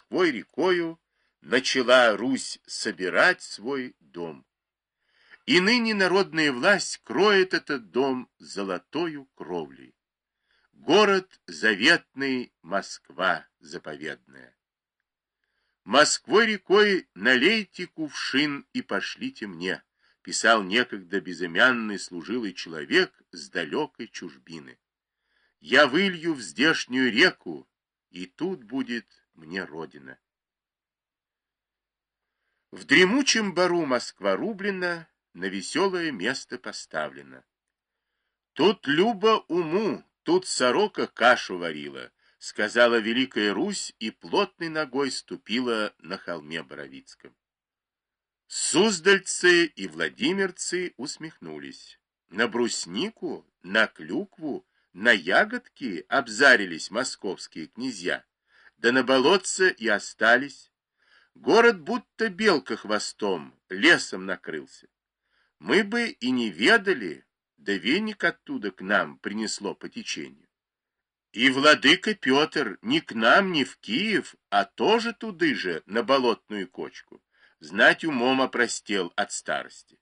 Москвой рекою начала Русь собирать свой дом. И ныне народная власть кроет этот дом золотою кровлей. Город заветный, Москва заповедная. Москвой рекой налейте кувшин и пошлите мне, писал некогда безымянный служилый человек с далекой чужбины. Я вылью в здешнюю реку, и тут будет мне родина. В дремучем бару Москва рублена, на веселое место поставлена. Тут Люба уму, тут сорока кашу варила, сказала Великая Русь и плотной ногой ступила на холме Боровицком. Суздальцы и владимирцы усмехнулись. На бруснику, на клюкву, на ягодки обзарились московские князья, да на болотце и остались. Город будто белка хвостом, лесом накрылся. Мы бы и не ведали, да веник оттуда к нам принесло по течению. И владыка Петр ни к нам, ни в Киев, а тоже туды же, на болотную кочку. Знать умом опростел от старости.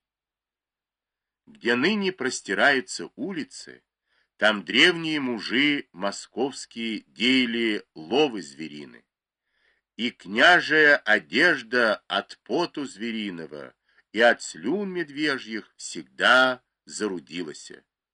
Где ныне простираются улицы, там древние мужи московские деяли ловы зверины. И княжая одежда от поту звериного и от слюн медвежьих всегда зарудилась.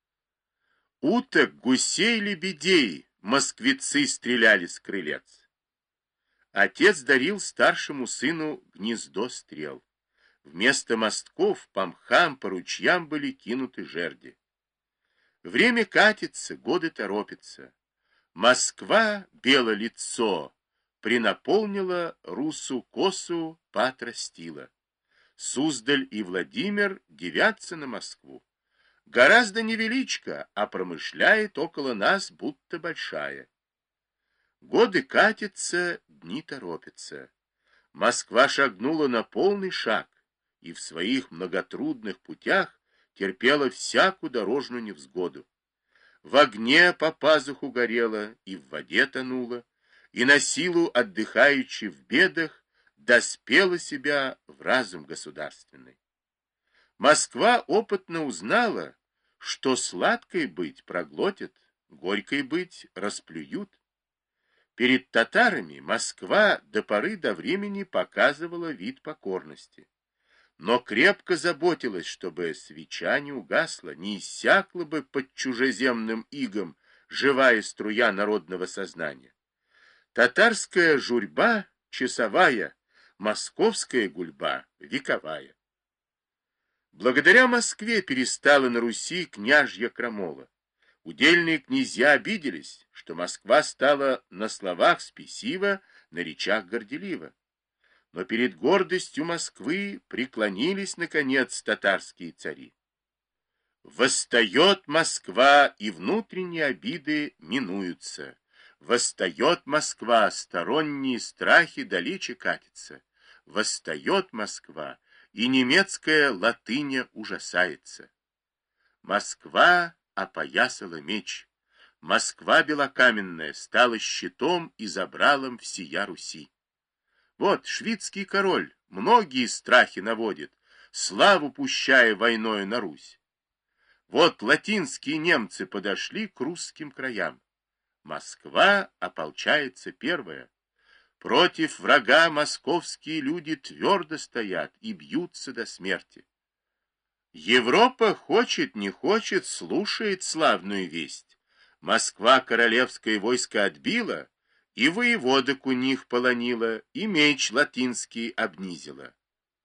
Уток, гусей, лебедей москвицы стреляли с крылец. Отец дарил старшему сыну гнездо стрел. Вместо мостков по мхам, по ручьям были кинуты жерди. Время катится, годы торопятся. Москва, бело лицо, принаполнила русу косу, поотрастила. Суздаль и Владимир дивятся на Москву. Гораздо невеличко, а промышляет около нас, будто большая. Годы катятся, дни торопятся. Москва шагнула на полный шаг и в своих многотрудных путях терпела всякую дорожную невзгоду. В огне по пазуху горела и в воде тонула, и на силу отдыхаючи в бедах доспела себя в разум государственный. Москва опытно узнала, что сладкой быть проглотят, горькой быть расплюют. Перед татарами Москва до поры до времени показывала вид покорности, но крепко заботилась, чтобы свеча не угасла, не иссякла бы под чужеземным игом живая струя народного сознания. Татарская журьба часовая, московская гульба вековая. Благодаря Москве перестала на Руси княжья крамола. Удельные князья обиделись, что Москва стала на словах спесива, на речах горделива. Но перед гордостью Москвы преклонились, наконец, татарские цари. Восстает Москва, и внутренние обиды минуются. Восстает Москва, сторонние страхи далече катятся. Восстает Москва, и немецкая латыня ужасается. Москва опоясала меч. Москва белокаменная стала щитом и забралом всея Руси. Вот шведский король многие страхи наводит, славу пущая войною на Русь. Вот латинские немцы подошли к русским краям. Москва ополчается первая. Против врага московские люди твердо стоят и бьются до смерти. Европа хочет, не хочет, слушает славную весть. Москва королевское войско отбила, и воеводок у них полонила, и меч латинский обнизила.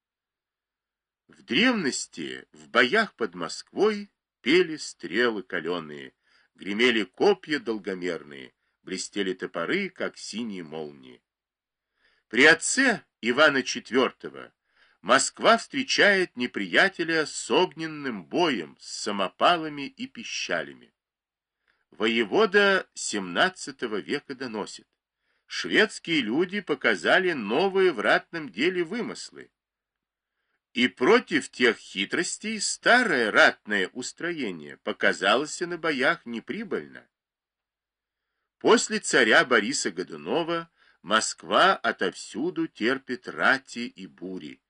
В древности в боях под Москвой пели стрелы каленые, гремели копья долгомерные, блестели топоры, как синие молнии. При отце Ивана IV Москва встречает неприятеля с огненным боем, с самопалами и пищалями. Воевода XVII века доносит: шведские люди показали новые в ратном деле вымыслы, и против тех хитростей старое ратное устроение показалось на боях неприбыльно. После царя Бориса Годунова Москва отовсюду терпит рати и бури.